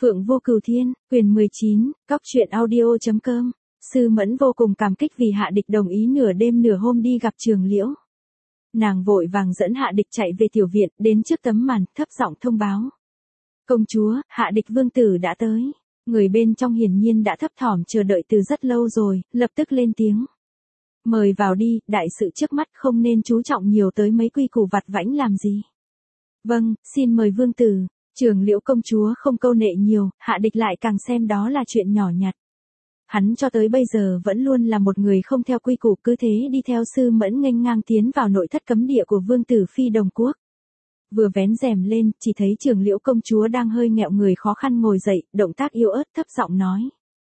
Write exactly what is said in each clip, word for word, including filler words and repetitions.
Phượng Vô Cửu Thiên, quyền mười chín, cóc truyện audio chấm com. Sư Mẫn vô cùng cảm kích vì Hạ Địch đồng ý nửa đêm nửa hôm đi gặp Trường Liễu. Nàng vội vàng dẫn Hạ Địch chạy về tiểu viện, đến trước tấm màn, thấp giọng thông báo. Công chúa, Hạ Địch vương tử đã tới. Người bên trong hiển nhiên đã thấp thỏm chờ đợi từ rất lâu rồi, lập tức lên tiếng. Mời vào đi, đại sự trước mắt không nên chú trọng nhiều tới mấy quy củ vặt vãnh làm gì. Vâng, xin mời vương tử. Trường Liễu công chúa không câu nệ nhiều, Hạ Địch lại càng xem đó là chuyện nhỏ nhặt. Hắn cho tới bây giờ vẫn luôn là một người không theo quy củ, cứ thế đi theo Sư Mẫn nghênh ngang tiến vào nội thất cấm địa của vương tử Phi Đồng Quốc. Vừa vén rèm lên, chỉ thấy Trường Liễu công chúa đang hơi nghẹo người khó khăn ngồi dậy, động tác yếu ớt thấp giọng nói.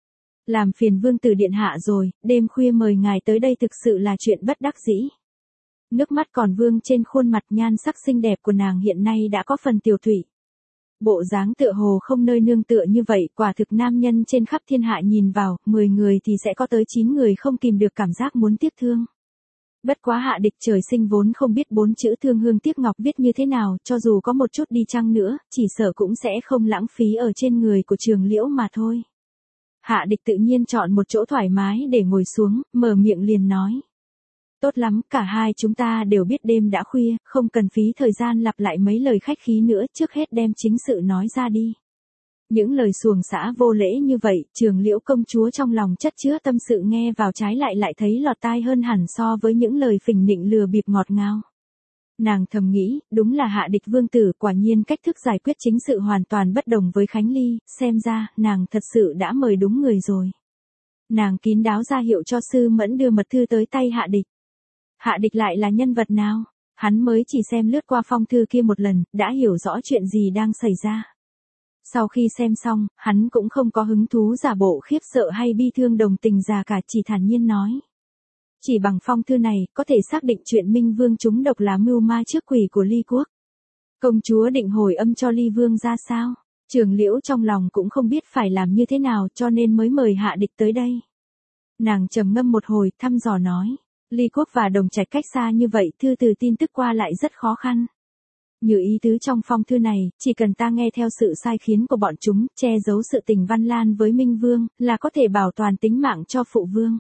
Làm phiền vương tử điện hạ rồi, đêm khuya mời ngài tới đây thực sự là chuyện bất đắc dĩ. Nước mắt còn vương trên khuôn mặt, nhan sắc xinh đẹp của nàng hiện nay đã có phần tiều tụy. Bộ dáng tựa hồ không nơi nương tựa như vậy, quả thực nam nhân trên khắp thiên hạ nhìn vào, mười người thì sẽ có tới chín người không kìm được cảm giác muốn tiếc thương. Bất quá Hạ Địch trời sinh vốn không biết bốn chữ thương hương tiếc ngọc viết như thế nào, cho dù có một chút đi chăng nữa, chỉ sợ cũng sẽ không lãng phí ở trên người của Trường Liễu mà thôi. Hạ Địch tự nhiên chọn một chỗ thoải mái để ngồi xuống, mở miệng liền nói. Tốt lắm, cả hai chúng ta đều biết đêm đã khuya, không cần phí thời gian lặp lại mấy lời khách khí nữa, trước hết đem chính sự nói ra đi. Những lời xuồng xã vô lễ như vậy, Trường Liễu công chúa trong lòng chất chứa tâm sự nghe vào trái lại lại thấy lọt tai hơn hẳn so với những lời phỉnh nịnh lừa bịp ngọt ngào. Nàng thầm nghĩ, đúng là Hạ Địch vương tử, quả nhiên cách thức giải quyết chính sự hoàn toàn bất đồng với Khánh Ly, xem ra, nàng thật sự đã mời đúng người rồi. Nàng kín đáo ra hiệu cho Sư Mẫn đưa mật thư tới tay Hạ Địch. Hạ Địch lại là nhân vật nào? Hắn mới chỉ xem lướt qua phong thư kia một lần, đã hiểu rõ chuyện gì đang xảy ra. Sau khi xem xong, hắn cũng không có hứng thú giả bộ khiếp sợ hay bi thương đồng tình già cả, chỉ thản nhiên nói. Chỉ bằng phong thư này, có thể xác định chuyện Minh Vương trúng độc là mưu ma trước quỷ của Ly Quốc. Công chúa định hồi âm cho Ly Vương ra sao? Trường Liễu trong lòng cũng không biết phải làm như thế nào, cho nên mới mời Hạ Địch tới đây. Nàng trầm ngâm một hồi, thăm dò nói. Ly Quốc và Đồng Trạch cách xa như vậy, thư từ tin tức qua lại rất khó khăn. Như ý tứ trong phong thư này, chỉ cần ta nghe theo sự sai khiến của bọn chúng, che giấu sự tình Văn Lan với Minh Vương, là có thể bảo toàn tính mạng cho phụ vương.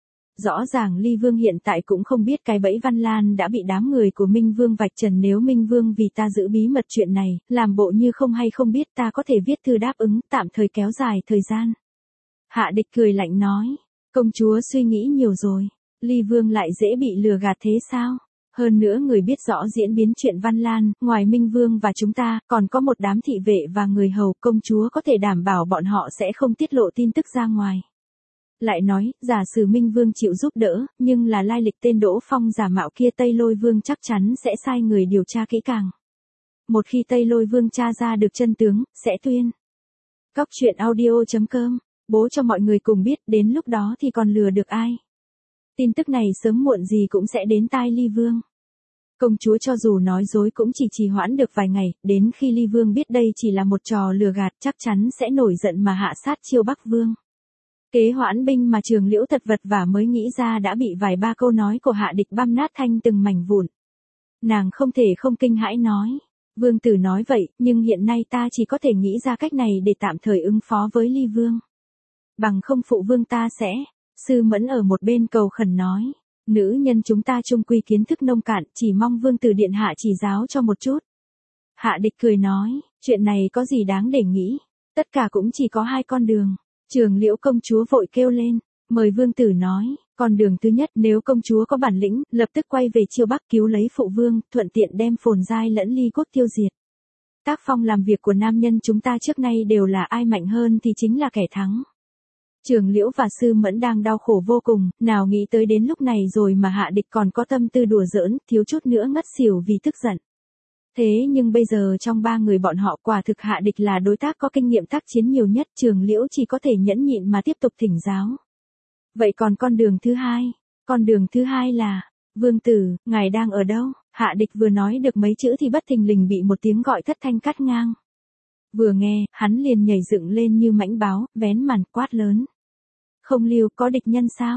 Rõ ràng Ly Vương hiện tại cũng không biết cái bẫy Văn Lan đã bị đám người của Minh Vương vạch trần, nếu Minh Vương vì ta giữ bí mật chuyện này, làm bộ như không hay không biết, ta có thể viết thư đáp ứng, tạm thời kéo dài thời gian. Hạ Địch cười lạnh nói, công chúa suy nghĩ nhiều rồi. Ly Vương lại dễ bị lừa gạt thế sao? Hơn nữa người biết rõ diễn biến chuyện Văn Lan, ngoài Minh Vương và chúng ta, còn có một đám thị vệ và người hầu, công chúa có thể đảm bảo bọn họ sẽ không tiết lộ tin tức ra ngoài. Lại nói, giả sử Minh Vương chịu giúp đỡ, nhưng là lai lịch tên Đỗ Phong giả mạo kia, Tây Lôi Vương chắc chắn sẽ sai người điều tra kỹ càng. Một khi Tây Lôi Vương tra ra được chân tướng, sẽ tuyên. Cóc truyện audio chấm com, bố cho mọi người cùng biết, đến lúc đó thì còn lừa được ai. Tin tức này sớm muộn gì cũng sẽ đến tai Ly Vương. Công chúa cho dù nói dối cũng chỉ trì hoãn được vài ngày, đến khi Ly Vương biết đây chỉ là một trò lừa gạt chắc chắn sẽ nổi giận mà hạ sát Chiêu Bắc Vương. Kế hoãn binh mà Trường Liễu thật vật vả mới nghĩ ra đã bị vài ba câu nói của Hạ Địch băm nát thành từng mảnh vụn. Nàng không thể không kinh hãi nói. Vương tử nói vậy, nhưng hiện nay ta chỉ có thể nghĩ ra cách này để tạm thời ứng phó với Ly Vương. Bằng không phụ vương ta sẽ... Sư Mẫn ở một bên cầu khẩn nói, nữ nhân chúng ta chung quy kiến thức nông cạn, chỉ mong vương tử điện hạ chỉ giáo cho một chút. Hạ Địch cười nói, chuyện này có gì đáng để nghĩ, tất cả cũng chỉ có hai con đường. Trường Liễu công chúa vội kêu lên, mời vương tử nói, con đường thứ nhất, nếu công chúa có bản lĩnh, lập tức quay về Chiêu Bắc cứu lấy phụ vương, thuận tiện đem Phồn Giai lẫn Ly Quốc tiêu diệt. Tác phong làm việc của nam nhân chúng ta trước nay đều là ai mạnh hơn thì chính là kẻ thắng. Trường Liễu và Sư Mẫn đang đau khổ vô cùng, nào nghĩ tới đến lúc này rồi mà Hạ Địch còn có tâm tư đùa giỡn, thiếu chút nữa ngất xỉu vì tức giận. Thế nhưng bây giờ trong ba người bọn họ, quả thực Hạ Địch là đối tác có kinh nghiệm tác chiến nhiều nhất, Trường Liễu chỉ có thể nhẫn nhịn mà tiếp tục thỉnh giáo. Vậy còn con đường thứ hai? Con đường thứ hai là, vương tử, ngài đang ở đâu? Hạ Địch vừa nói được mấy chữ thì bất thình lình bị một tiếng gọi thất thanh cắt ngang. Vừa nghe, hắn liền nhảy dựng lên như mãnh báo, vén màn quát lớn. Không Lưu, có địch nhân sao?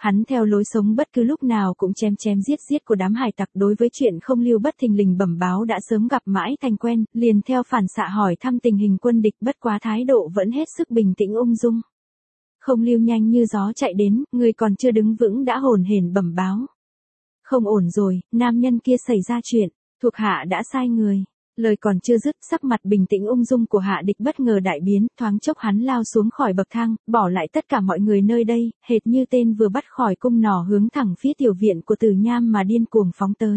Hắn theo lối sống bất cứ lúc nào cũng chém chém giết giết của đám hải tặc, đối với chuyện không lưu bất thình lình bẩm báo đã sớm gặp mãi thành quen, liền theo phản xạ hỏi thăm tình hình quân địch, bất quá thái độ vẫn hết sức bình tĩnh ung dung. Không lưu nhanh như gió chạy đến, người còn chưa đứng vững đã hồn hển bẩm báo. Không ổn rồi, nam nhân kia xảy ra chuyện, thuộc hạ đã sai người. Lời còn chưa dứt, sắc mặt bình tĩnh ung dung của Hạ Địch bất ngờ đại biến, thoáng chốc hắn lao xuống khỏi bậc thang, bỏ lại tất cả mọi người nơi đây, hệt như tên vừa bắt khỏi cung nỏ hướng thẳng phía tiểu viện của Từ Nham mà điên cuồng phóng tới.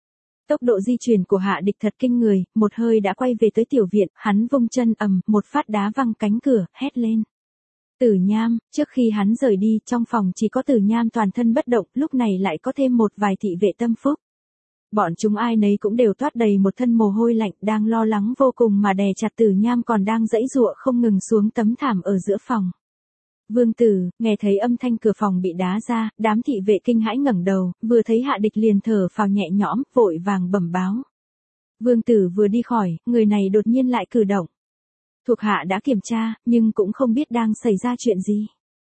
Tốc độ di chuyển của Hạ Địch thật kinh người, một hơi đã quay về tới tiểu viện, hắn vung chân ầm, một phát đá văng cánh cửa, hét lên. Tử Nham, trước khi hắn rời đi, trong phòng chỉ có Tử Nham toàn thân bất động, lúc này lại có thêm một vài thị vệ tâm phúc. Bọn chúng ai nấy cũng đều toát đầy một thân mồ hôi lạnh, đang lo lắng vô cùng mà đè chặt Tử Nham còn đang giãy giụa không ngừng xuống tấm thảm ở giữa phòng. Vương Tử, nghe thấy âm thanh cửa phòng bị đá ra, đám thị vệ kinh hãi ngẩng đầu, vừa thấy Hạ Địch liền thở phào nhẹ nhõm, vội vàng bẩm báo. Vương Tử vừa đi khỏi, người này đột nhiên lại cử động. Thuộc hạ đã kiểm tra, nhưng cũng không biết đang xảy ra chuyện gì.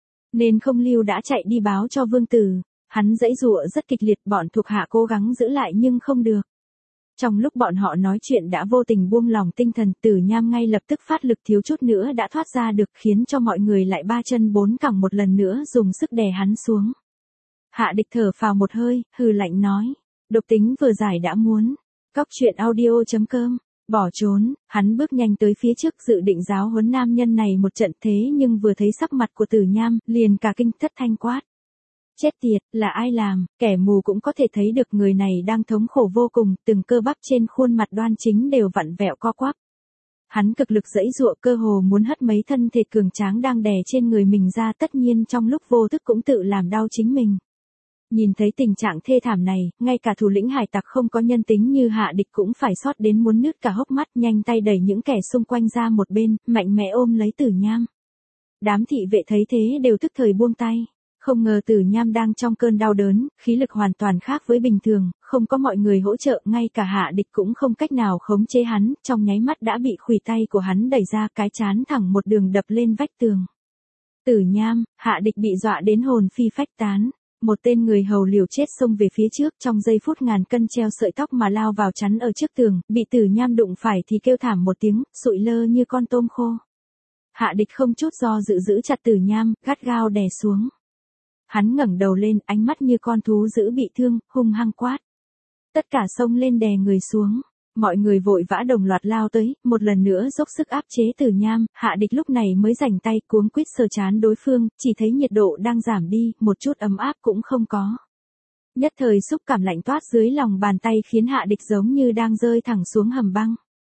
Nên không lưu đã chạy đi báo cho Vương Tử. Hắn giãy giụa rất kịch liệt, bọn thuộc hạ cố gắng giữ lại nhưng không được. Trong lúc bọn họ nói chuyện đã vô tình buông lòng tinh thần, Tử Nham ngay lập tức phát lực thiếu chút nữa đã thoát ra được, khiến cho mọi người lại ba chân bốn cẳng một lần nữa dùng sức đè hắn xuống. Hạ Địch thở phào một hơi, hừ lạnh nói. Độc tính vừa giải đã muốn. Cóc truyện audio chấm com. Bỏ trốn, hắn bước nhanh tới phía trước dự định giáo huấn nam nhân này một trận, thế nhưng vừa thấy sắc mặt của Tử Nham, liền cả kinh thất thanh quát. Chết tiệt, là ai làm, kẻ mù cũng có thể thấy được người này đang thống khổ vô cùng, từng cơ bắp trên khuôn mặt đoan chính đều vặn vẹo co quắp. Hắn cực lực giãy giụa cơ hồ muốn hất mấy thân thể cường tráng đang đè trên người mình ra, tất nhiên trong lúc vô thức cũng tự làm đau chính mình. Nhìn thấy tình trạng thê thảm này, ngay cả thủ lĩnh hải tặc không có nhân tính như Hạ Địch cũng phải xót đến muốn nứt cả hốc mắt, nhanh tay đẩy những kẻ xung quanh ra một bên, mạnh mẽ ôm lấy Tử Nham. Đám thị vệ thấy thế đều tức thời buông tay. Không ngờ Tử Nham đang trong cơn đau đớn, khí lực hoàn toàn khác với bình thường, không có mọi người hỗ trợ, ngay cả Hạ Địch cũng không cách nào khống chế hắn, trong nháy mắt đã bị khuỷu tay của hắn đẩy ra, cái chán thẳng một đường đập lên vách tường. Tử Nham, Hạ Địch bị dọa đến hồn phi phách tán. Một tên người hầu liều chết xông về phía trước, trong giây phút ngàn cân treo sợi tóc mà lao vào chắn ở trước tường, bị Tử Nham đụng phải thì kêu thảm một tiếng, sụi lơ như con tôm khô. Hạ Địch không chút do dự giữ chặt Tử Nham, gắt gao đè xuống. Hắn ngẩng đầu lên, ánh mắt như con thú dữ bị thương, hung hăng quát. Tất cả xông lên đè người xuống. Mọi người vội vã đồng loạt lao tới, một lần nữa dốc sức áp chế Tử Nham, Hạ Địch lúc này mới rảnh tay cuống quýt sờ trán đối phương, chỉ thấy nhiệt độ đang giảm đi, một chút ấm áp cũng không có. Nhất thời xúc cảm lạnh toát dưới lòng bàn tay khiến Hạ Địch giống như đang rơi thẳng xuống hầm băng.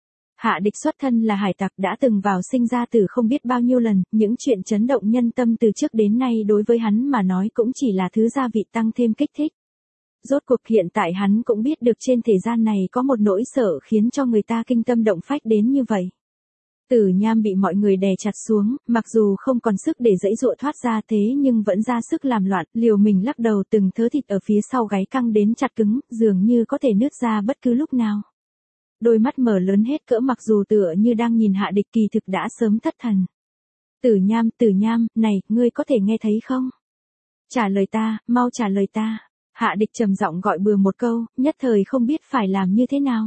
Hạ Địch xuất thân là hải tặc, đã từng vào sinh ra tử không biết bao nhiêu lần, những chuyện chấn động nhân tâm từ trước đến nay đối với hắn mà nói cũng chỉ là thứ gia vị tăng thêm kích thích. Rốt cuộc hiện tại hắn cũng biết được trên thế gian này có một nỗi sợ khiến cho người ta kinh tâm động phách đến như vậy. Tử Nham bị mọi người đè chặt xuống, mặc dù không còn sức để giãy giụa thoát ra thế nhưng vẫn ra sức làm loạn, liều mình lắc đầu, từng thớ thịt ở phía sau gáy căng đến chặt cứng, dường như có thể nứt ra bất cứ lúc nào. Đôi mắt mở lớn hết cỡ mặc dù tựa như đang nhìn Hạ Địch, kỳ thực đã sớm thất thần. Tử Nham, Tử Nham, này, ngươi có thể nghe thấy không? Trả lời ta, mau trả lời ta. Hạ Địch trầm giọng gọi bừa một câu, nhất thời không biết phải làm như thế nào.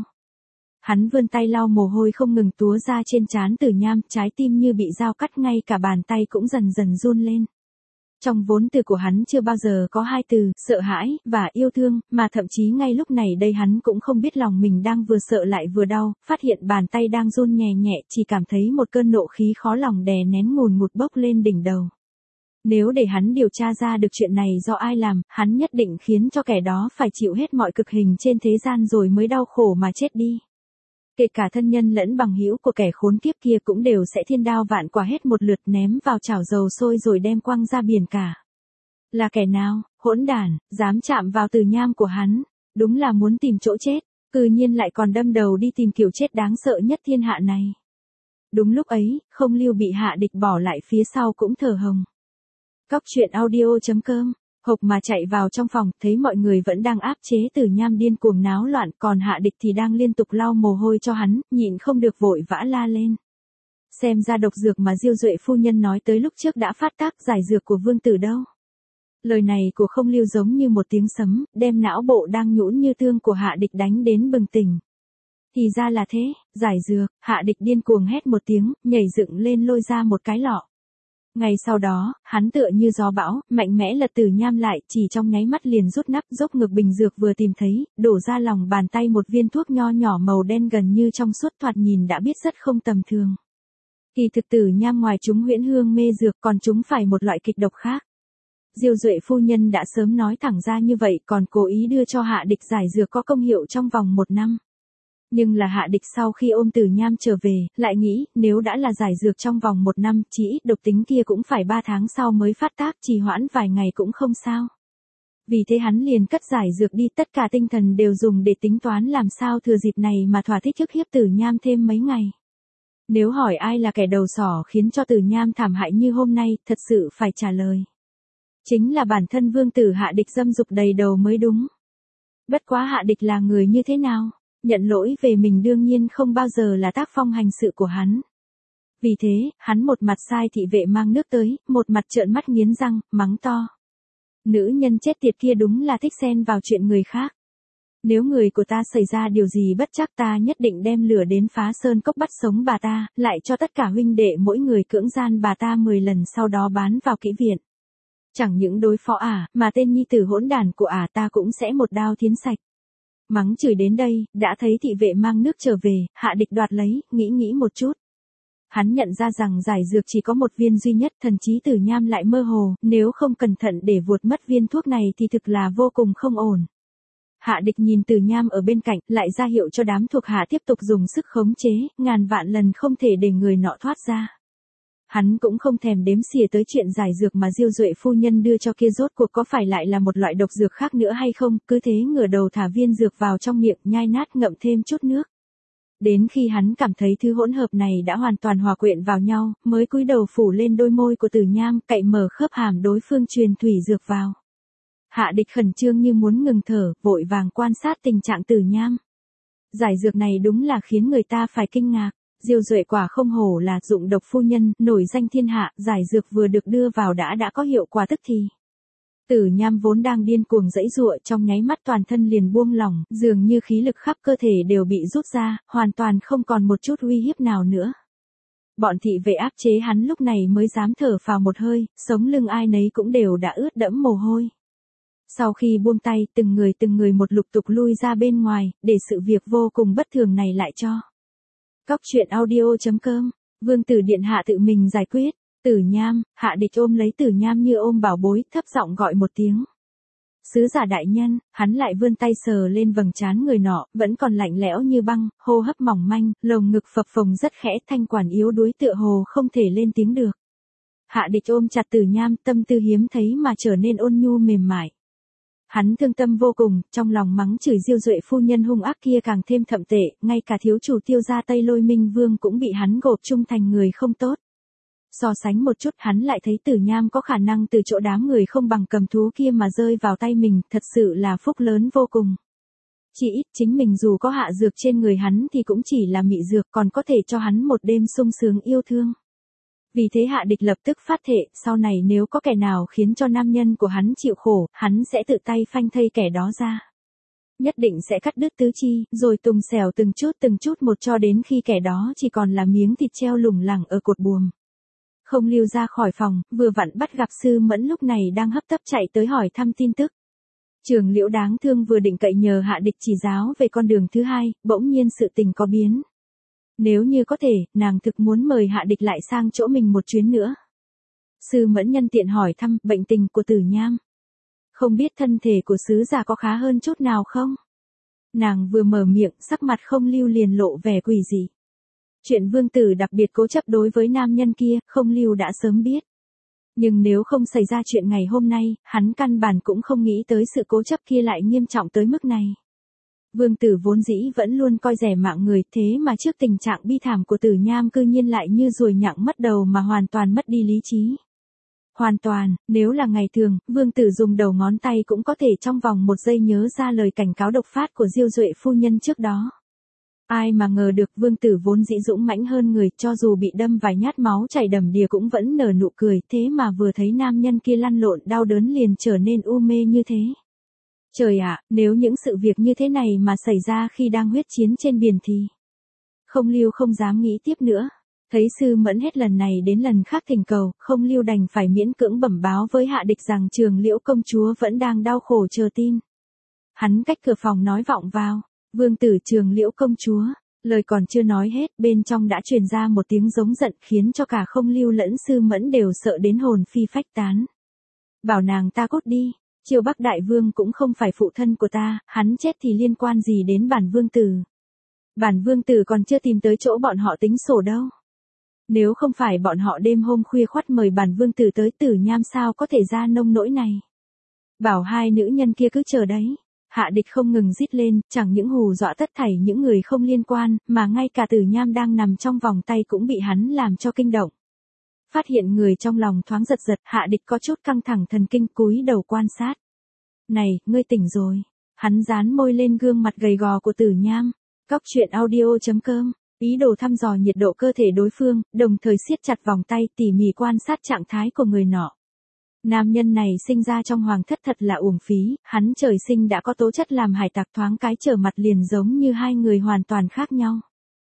Hắn vươn tay lau mồ hôi không ngừng túa ra trên trán Tử Nham, trái tim như bị dao cắt, ngay cả bàn tay cũng dần dần run lên. Trong vốn từ của hắn chưa bao giờ có hai từ, sợ hãi, và yêu thương, mà thậm chí ngay lúc này đây hắn cũng không biết lòng mình đang vừa sợ lại vừa đau, phát hiện bàn tay đang run nhẹ nhẹ, chỉ cảm thấy một cơn nộ khí khó lòng đè nén ngùn ngụt bốc lên đỉnh đầu. Nếu để hắn điều tra ra được chuyện này do ai làm, hắn nhất định khiến cho kẻ đó phải chịu hết mọi cực hình trên thế gian rồi mới đau khổ mà chết đi. Kể cả thân nhân lẫn bằng hữu của kẻ khốn kiếp kia cũng đều sẽ thiên đao vạn quả hết một lượt, ném vào chảo dầu sôi rồi đem quăng ra biển cả. Là kẻ nào, hỗn đản, dám chạm vào Tử Nham của hắn, đúng là muốn tìm chỗ chết, cư nhiên lại còn đâm đầu đi tìm kiểu chết đáng sợ nhất thiên hạ này. Đúng lúc ấy, không lưu bị Hạ Địch bỏ lại phía sau cũng thở hồng. Cóc truyện audio chấm com, hộc mà chạy vào trong phòng, thấy mọi người vẫn đang áp chế Tử Nham điên cuồng náo loạn, còn Hạ Địch thì đang liên tục lau mồ hôi cho hắn, nhịn không được vội vã la lên. Xem ra độc dược mà Diêu Duệ phu nhân nói tới lúc trước đã phát tác, giải dược của Vương Tử đâu? Lời này của Không Lưu giống như một tiếng sấm, đem não bộ đang nhũn như tương của Hạ Địch đánh đến bừng tỉnh. Thì ra là thế, giải dược, Hạ Địch điên cuồng hét một tiếng, nhảy dựng lên lôi ra một cái lọ. Ngay sau đó, hắn tựa như gió bão, mạnh mẽ lật Tử Nham lại, chỉ trong nháy mắt liền rút nắp dốc ngược bình dược vừa tìm thấy, đổ ra lòng bàn tay một viên thuốc nho nhỏ màu đen gần như trong suốt, thoạt nhìn đã biết rất không tầm thường. Kỳ thực Tử Nham ngoài chúng huyễn hương mê dược còn chúng phải một loại kịch độc khác. Diêu Duệ phu nhân đã sớm nói thẳng ra như vậy, còn cố ý đưa cho Hạ Địch giải dược có công hiệu trong vòng một năm. Nhưng là Hạ Địch sau khi ôm Tử Nham trở về, lại nghĩ, nếu đã là giải dược trong vòng một năm, chỉ ít độc tính kia cũng phải ba tháng sau mới phát tác, trì hoãn vài ngày cũng không sao. Vì thế hắn liền cất giải dược đi, tất cả tinh thần đều dùng để tính toán làm sao thừa dịp này mà thỏa thích ức hiếp Tử Nham thêm mấy ngày. Nếu hỏi ai là kẻ đầu sỏ khiến cho Tử Nham thảm hại như hôm nay, thật sự phải trả lời. Chính là bản thân vương tử Hạ Địch dâm dục đầy đầu mới đúng. Bất quá Hạ Địch là người như thế nào? Nhận lỗi về mình đương nhiên không bao giờ là tác phong hành sự của hắn. Vì thế, hắn một mặt sai thị vệ mang nước tới, một mặt trợn mắt nghiến răng, mắng to. Nữ nhân chết tiệt kia đúng là thích xen vào chuyện người khác. Nếu người của ta xảy ra điều gì bất trắc, ta nhất định đem lửa đến phá sơn cốc bắt sống bà ta, lại cho tất cả huynh đệ mỗi người cưỡng gian bà ta mười lần sau đó bán vào kỹ viện. Chẳng những đối phó ả, mà tên nhi tử hỗn đản của ả ta cũng sẽ một đao thiến sạch. Mắng chửi đến đây, đã thấy thị vệ mang nước trở về, Hạ Địch đoạt lấy, nghĩ nghĩ một chút. Hắn nhận ra rằng giải dược chỉ có một viên duy nhất, thần trí Tử Nham lại mơ hồ, nếu không cẩn thận để vuột mất viên thuốc này thì thực là vô cùng không ổn. Hạ Địch nhìn Tử Nham ở bên cạnh, lại ra hiệu cho đám thuộc hạ tiếp tục dùng sức khống chế, ngàn vạn lần không thể để người nọ thoát ra. Hắn cũng không thèm đếm xỉa tới chuyện giải dược mà Diêu Duệ phu nhân đưa cho kia rốt cuộc có phải lại là một loại độc dược khác nữa hay không, cứ thế ngửa đầu thả viên dược vào trong miệng, nhai nát ngậm thêm chút nước. Đến khi hắn cảm thấy thứ hỗn hợp này đã hoàn toàn hòa quyện vào nhau, mới cúi đầu phủ lên đôi môi của Tử Nham, cậy mở khớp hàm đối phương truyền thủy dược vào. Hạ Địch khẩn trương như muốn ngừng thở, vội vàng quan sát tình trạng Tử Nham. Giải dược này đúng là khiến người ta phải kinh ngạc. Diêu Duệ quả không hổ là dụng độc phu nhân, nổi danh thiên hạ, giải dược vừa được đưa vào đã đã có hiệu quả tức thì. Tử Nham vốn đang điên cuồng giãy giụa, trong nháy mắt toàn thân liền buông lỏng, dường như khí lực khắp cơ thể đều bị rút ra, hoàn toàn không còn một chút uy hiếp nào nữa. Bọn thị vệ áp chế hắn lúc này mới dám thở phào một hơi, sống lưng ai nấy cũng đều đã ướt đẫm mồ hôi. Sau khi buông tay, từng người từng người một lục tục lui ra bên ngoài, để sự việc vô cùng bất thường này lại cho. Cóc truyện audio chấm com, vương tử điện hạ tự mình giải quyết. Tử Nham, Hạ Địch ôm lấy Tử Nham như ôm bảo bối, thấp giọng gọi một tiếng. Sứ giả đại nhân, hắn lại vươn tay sờ lên vầng trán người nọ, vẫn còn lạnh lẽo như băng, hô hấp mỏng manh, lồng ngực phập phồng rất khẽ, thanh quản yếu đuối tựa hồ không thể lên tiếng được. Hạ Địch ôm chặt Tử Nham, tâm tư hiếm thấy mà trở nên ôn nhu mềm mại. Hắn thương tâm vô cùng, trong lòng mắng chửi Diêu Duệ phu nhân hung ác kia càng thêm thậm tệ, ngay cả thiếu chủ Tiêu gia Tây Lôi Minh Vương cũng bị hắn gộp chung thành người không tốt. So sánh một chút, hắn lại thấy Tử Nham có khả năng từ chỗ đám người không bằng cầm thú kia mà rơi vào tay mình, thật sự là phúc lớn vô cùng. Chỉ ít chính mình dù có hạ dược trên người hắn thì cũng chỉ là mị dược, còn có thể cho hắn một đêm sung sướng yêu thương. Vì thế Hạ Địch lập tức phát thệ, sau này nếu có kẻ nào khiến cho nam nhân của hắn chịu khổ, hắn sẽ tự tay phanh thây kẻ đó ra. Nhất định sẽ cắt đứt tứ chi, rồi tùng xẻo từng chút từng chút một cho đến khi kẻ đó chỉ còn là miếng thịt treo lủng lẳng ở cột buồm. Không Lưu ra khỏi phòng, vừa vặn bắt gặp Sư Mẫn lúc này đang hấp tấp chạy tới hỏi thăm tin tức. Trường Liễu đáng thương vừa định cậy nhờ Hạ Địch chỉ giáo về con đường thứ hai, bỗng nhiên sự tình có biến. Nếu như có thể, nàng thực muốn mời Hạ Địch lại sang chỗ mình một chuyến nữa. Sư Mẫn nhân tiện hỏi thăm bệnh tình của Tử Nham. Không biết thân thể của sứ giả có khá hơn chút nào không? Nàng vừa mở miệng, sắc mặt Không Lưu liền lộ vẻ quỷ dị. Chuyện vương tử đặc biệt cố chấp đối với nam nhân kia, Không Lưu đã sớm biết. Nhưng nếu không xảy ra chuyện ngày hôm nay, hắn căn bản cũng không nghĩ tới sự cố chấp kia lại nghiêm trọng tới mức này. Vương tử vốn dĩ vẫn luôn coi rẻ mạng người, thế mà trước tình trạng bi thảm của Tử Nham cư nhiên lại như ruồi nhặng mất đầu mà hoàn toàn mất đi lý trí. Hoàn toàn, nếu là ngày thường, vương tử dùng đầu ngón tay cũng có thể trong vòng một giây nhớ ra lời cảnh cáo độc phát của Diêu Duệ phu nhân trước đó. Ai mà ngờ được vương tử vốn dĩ dũng mãnh hơn người, cho dù bị đâm vài nhát máu chảy đầm đìa cũng vẫn nở nụ cười, thế mà vừa thấy nam nhân kia lăn lộn đau đớn liền trở nên u mê như thế. Trời ạ, nếu những sự việc như thế này mà xảy ra khi đang huyết chiến trên biển thì... Không Lưu không dám nghĩ tiếp nữa. Thấy Sư Mẫn hết lần này đến lần khác thỉnh cầu, Không Lưu đành phải miễn cưỡng bẩm báo với Hạ Địch rằng Trường Liễu công chúa vẫn đang đau khổ chờ tin. Hắn cách cửa phòng nói vọng vào, vương tử Trường Liễu công chúa, lời còn chưa nói hết, bên trong đã truyền ra một tiếng giống giận khiến cho cả Không Lưu lẫn Sư Mẫn đều sợ đến hồn phi phách tán. Bảo nàng ta cút đi, Chiêu Bắc đại vương cũng không phải phụ thân của ta, hắn chết thì liên quan gì đến bản vương tử. Bản vương tử còn chưa tìm tới chỗ bọn họ tính sổ đâu. Nếu không phải bọn họ đêm hôm khuya khoắt mời bản vương tử tới, Tử Nham sao có thể ra nông nỗi này. Bảo hai nữ nhân kia cứ chờ đấy. Hạ Địch không ngừng rít lên, chẳng những hù dọa tất thảy những người không liên quan, mà ngay cả Tử Nham đang nằm trong vòng tay cũng bị hắn làm cho kinh động. Phát hiện người trong lòng thoáng giật giật, Hạ Địch có chút căng thẳng thần kinh cúi đầu quan sát. Này, ngươi tỉnh rồi. Hắn dán môi lên gương mặt gầy gò của Tử Nham. Cóc truyện audio chấm com, ý đồ thăm dò nhiệt độ cơ thể đối phương, đồng thời siết chặt vòng tay tỉ mỉ quan sát trạng thái của người nọ. Nam nhân này sinh ra trong hoàng thất thật là uổng phí, hắn trời sinh đã có tố chất làm hải tặc, thoáng cái trở mặt liền giống như hai người hoàn toàn khác nhau.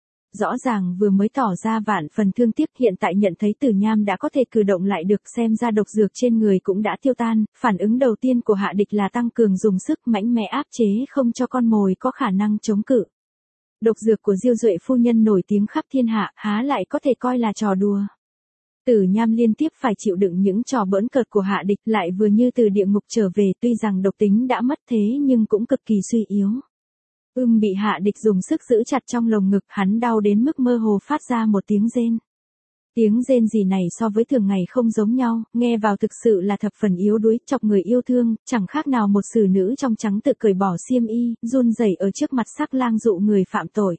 Rõ ràng vừa mới tỏ ra vạn phần thương tiếc, hiện tại nhận thấy Tử Nham đã có thể cử động lại được, xem ra độc dược trên người cũng đã tiêu tan, phản ứng đầu tiên của Hạ Địch là tăng cường dùng sức mạnh mẽ áp chế không cho con mồi có khả năng chống cự. Độc dược của Diêu Duệ phu nhân nổi tiếng khắp thiên hạ, há lại có thể coi là trò đùa. Tử Nham liên tiếp phải chịu đựng những trò bỡn cợt của Hạ Địch, lại vừa như từ địa ngục trở về, tuy rằng độc tính đã mất thế nhưng cũng cực kỳ suy yếu. Ưm bị Hạ Địch dùng sức giữ chặt trong lồng ngực, hắn đau đến mức mơ hồ phát ra một tiếng rên. Tiếng rên gì này so với thường ngày không giống nhau, nghe vào thực sự là thập phần yếu đuối, chọc người yêu thương, chẳng khác nào một xử nữ trong trắng tự cởi bỏ xiêm y, run rẩy ở trước mặt sắc lang dụ người phạm tội.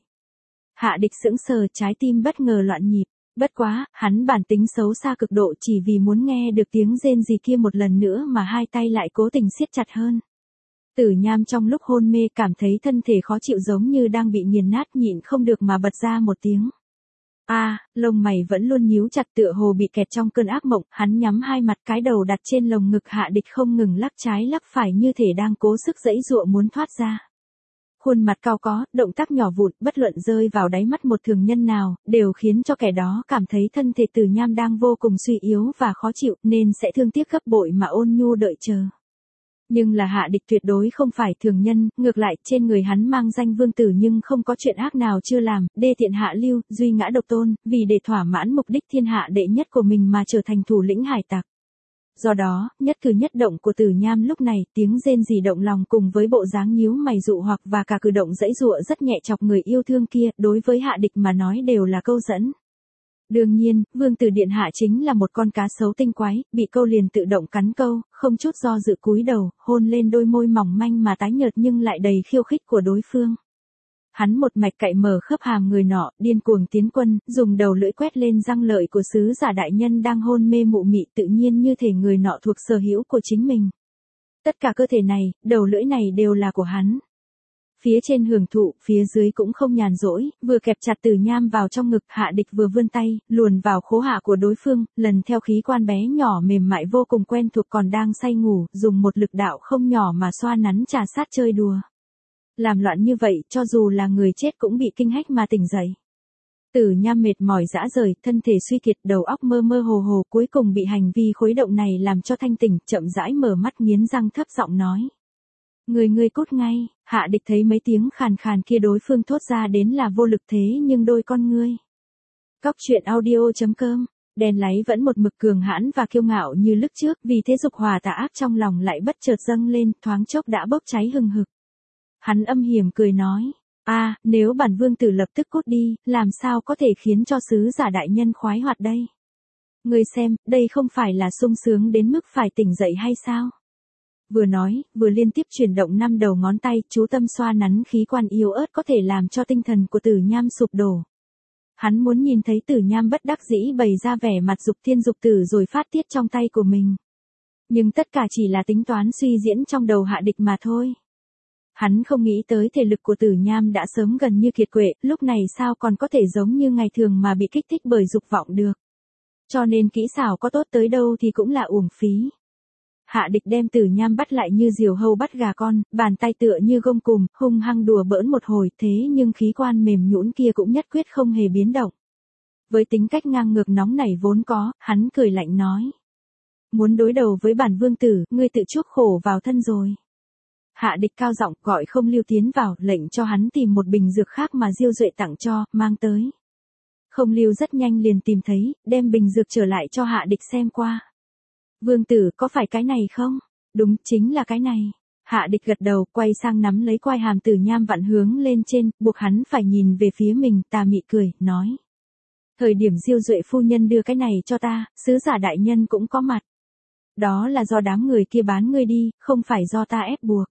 Hạ Địch sững sờ, trái tim bất ngờ loạn nhịp. Bất quá, hắn bản tính xấu xa cực độ, chỉ vì muốn nghe được tiếng rên gì kia một lần nữa mà hai tay lại cố tình siết chặt hơn. Tử Nham trong lúc hôn mê cảm thấy thân thể khó chịu giống như đang bị nghiền nát, nhịn không được mà bật ra một tiếng. A, à, lông mày vẫn luôn nhíu chặt tựa hồ bị kẹt trong cơn ác mộng, hắn nhắm hai mặt, cái đầu đặt trên lồng ngực Hạ Địch không ngừng lắc trái lắc phải như thể đang cố sức giãy giụa muốn thoát ra. Khuôn mặt cao có, động tác nhỏ vụn, bất luận rơi vào đáy mắt một thường nhân nào, đều khiến cho kẻ đó cảm thấy thân thể Tử Nham đang vô cùng suy yếu và khó chịu, nên sẽ thương tiếc gấp bội mà ôn nhu đợi chờ. Nhưng là Hạ Địch tuyệt đối không phải thường nhân, ngược lại, trên người hắn mang danh vương tử nhưng không có chuyện ác nào chưa làm, đê tiện hạ lưu, duy ngã độc tôn, vì để thỏa mãn mục đích thiên hạ đệ nhất của mình mà trở thành thủ lĩnh hải tặc. Do đó, nhất cử nhất động của Tử Nham lúc này, tiếng rên rỉ động lòng cùng với bộ dáng nhíu mày dụ hoặc và cả cử động giãy giụa rất nhẹ chọc người yêu thương kia, đối với Hạ Địch mà nói đều là câu dẫn. Đương nhiên, vương tử điện hạ chính là một con cá sấu tinh quái, bị câu liền tự động cắn câu, không chút do dự cúi đầu, hôn lên đôi môi mỏng manh mà tái nhợt nhưng lại đầy khiêu khích của đối phương. Hắn một mạch cạy mở khớp hàm người nọ, điên cuồng tiến quân, dùng đầu lưỡi quét lên răng lợi của sứ giả đại nhân đang hôn mê mụ mị, tự nhiên như thể người nọ thuộc sở hữu của chính mình. Tất cả cơ thể này, đầu lưỡi này đều là của hắn. Phía trên hưởng thụ, phía dưới cũng không nhàn rỗi, vừa kẹp chặt Tử Nham vào trong ngực, Hạ Địch vừa vươn tay, luồn vào khố hạ của đối phương, lần theo khí quan bé nhỏ mềm mại vô cùng quen thuộc còn đang say ngủ, dùng một lực đạo không nhỏ mà xoa nắn trà sát chơi đùa. Làm loạn như vậy, cho dù là người chết cũng bị kinh hách mà tỉnh dậy. Tử Nham mệt mỏi rã rời, thân thể suy kiệt, đầu óc mơ mơ hồ hồ, cuối cùng bị hành vi khuấy động này làm cho thanh tỉnh, chậm rãi mở mắt nghiến răng thấp giọng nói. Người người cút ngay. Hạ Địch thấy mấy tiếng khàn khàn kia đối phương thốt ra đến là vô lực thế nhưng đôi con ngươi. Cóc truyện audio chấm com, đèn láy vẫn một mực cường hãn và kiêu ngạo như lúc trước, vì thế dục hòa tà ác trong lòng lại bất chợt dâng lên, thoáng chốc đã bốc cháy hừng hực. Hắn âm hiểm cười nói, a, à, nếu bản vương tử lập tức cút đi, làm sao có thể khiến cho sứ giả đại nhân khoái hoạt đây? Ngươi xem, đây không phải là sung sướng đến mức phải tỉnh dậy hay sao? Vừa nói, vừa liên tiếp chuyển động năm đầu ngón tay, chú tâm xoa nắn khí quan yếu ớt có thể làm cho tinh thần của Tử Nham sụp đổ. Hắn muốn nhìn thấy Tử Nham bất đắc dĩ bày ra vẻ mặt dục thiên dục tử rồi phát tiết trong tay của mình. Nhưng tất cả chỉ là tính toán suy diễn trong đầu Hạ Địch mà thôi. Hắn không nghĩ tới thể lực của Tử Nham đã sớm gần như kiệt quệ, lúc này sao còn có thể giống như ngày thường mà bị kích thích bởi dục vọng được. Cho nên kỹ xảo có tốt tới đâu thì cũng là uổng phí. Hạ Địch đem Tử Nham bắt lại như diều hâu bắt gà con, bàn tay tựa như gông cùm, hung hăng đùa bỡn một hồi, thế nhưng khí quan mềm nhũn kia cũng nhất quyết không hề biến động. Với tính cách ngang ngược nóng nảy vốn có, hắn cười lạnh nói. Muốn đối đầu với bản vương tử, ngươi tự chuốc khổ vào thân rồi. Hạ Địch cao giọng gọi Không Lưu tiến vào, lệnh cho hắn tìm một bình dược khác mà Diêu Duệ tặng cho, mang tới. Không Lưu rất nhanh liền tìm thấy, đem bình dược trở lại cho Hạ Địch xem qua. Vương tử có phải cái này không? Đúng, chính là cái này. Hạ Địch gật đầu, quay sang nắm lấy quai hàm Tử Nham vặn hướng lên trên, buộc hắn phải nhìn về phía mình, tà mị cười, nói. Thời điểm Diêu Duệ phu nhân đưa cái này cho ta, sứ giả đại nhân cũng có mặt. Đó là do đám người kia bán ngươi đi, không phải do ta ép buộc.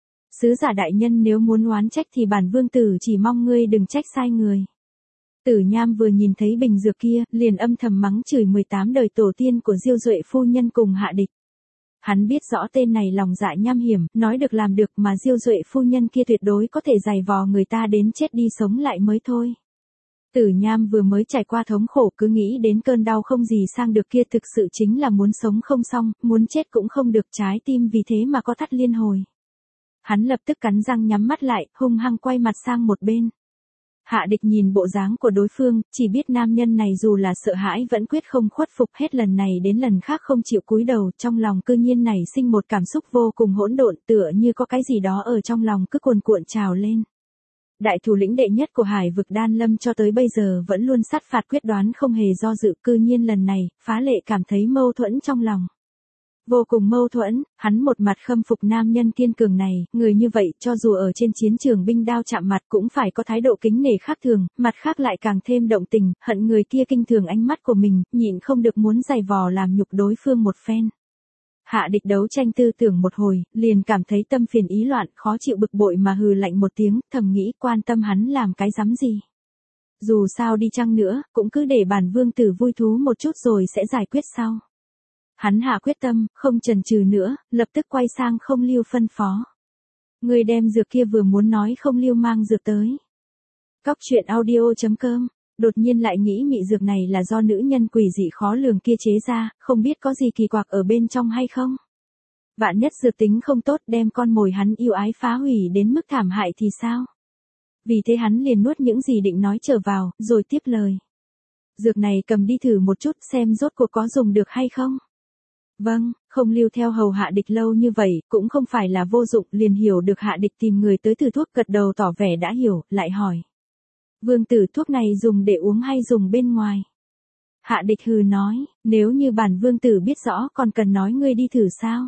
Sứ giả đại nhân nếu muốn oán trách thì bản vương tử chỉ mong ngươi đừng trách sai người. Tử Nham vừa nhìn thấy bình dược kia, liền âm thầm mắng chửi mười tám đời tổ tiên của Diêu Duệ phu nhân cùng Hạ Địch. Hắn biết rõ tên này lòng dạ nham hiểm, nói được làm được mà Diêu Duệ phu nhân kia tuyệt đối có thể giày vò người ta đến chết đi sống lại mới thôi. Tử Nham vừa mới trải qua thống khổ cứ nghĩ đến cơn đau không gì sang được kia thực sự chính là muốn sống không xong, muốn chết cũng không được, trái tim vì thế mà có thắt liên hồi. Hắn lập tức cắn răng nhắm mắt lại, hung hăng quay mặt sang một bên. Hạ Địch nhìn bộ dáng của đối phương, chỉ biết nam nhân này dù là sợ hãi vẫn quyết không khuất phục, hết lần này đến lần khác không chịu cúi đầu, trong lòng cư nhiên nảy sinh một cảm xúc vô cùng hỗn độn, tựa như có cái gì đó ở trong lòng cứ cuồn cuộn trào lên. Đại thủ lĩnh đệ nhất của Hải vực Đan Lâm cho tới bây giờ vẫn luôn sát phạt quyết đoán không hề do dự, cư nhiên lần này, phá lệ cảm thấy mâu thuẫn trong lòng. Vô cùng mâu thuẫn, hắn một mặt khâm phục nam nhân kiên cường này, người như vậy cho dù ở trên chiến trường binh đao chạm mặt cũng phải có thái độ kính nể khác thường, mặt khác lại càng thêm động tình, hận người kia kinh thường ánh mắt của mình, nhịn không được muốn giày vò làm nhục đối phương một phen. Hạ Địch đấu tranh tư tưởng một hồi, liền cảm thấy tâm phiền ý loạn, khó chịu bực bội mà hừ lạnh một tiếng, thầm nghĩ quan tâm hắn làm cái rắm gì. Dù sao đi chăng nữa, cũng cứ để bản vương tử vui thú một chút rồi sẽ giải quyết sau. Hắn hạ quyết tâm, không chần chừ nữa, lập tức quay sang Không Lưu phân phó. Người đem dược kia vừa muốn nói Không Lưu mang dược tới. Cóc truyện audio chấm com, đột nhiên lại nghĩ mị dược này là do nữ nhân quỷ dị khó lường kia chế ra, không biết có gì kỳ quặc ở bên trong hay không. Vạn nhất dược tính không tốt đem con mồi hắn yêu ái phá hủy đến mức thảm hại thì sao? Vì thế hắn liền nuốt những gì định nói trở vào, rồi tiếp lời. Dược này cầm đi thử một chút xem rốt cuộc có dùng được hay không. Vâng, Không Lưu theo hầu Hạ Địch lâu như vậy, cũng không phải là vô dụng, liền hiểu được Hạ Địch tìm người tới thử thuốc, gật đầu tỏ vẻ đã hiểu, lại hỏi. Vương tử, thuốc này dùng để uống hay dùng bên ngoài? Hạ Địch hừ nói, nếu như bản vương tử biết rõ còn cần nói ngươi đi thử sao?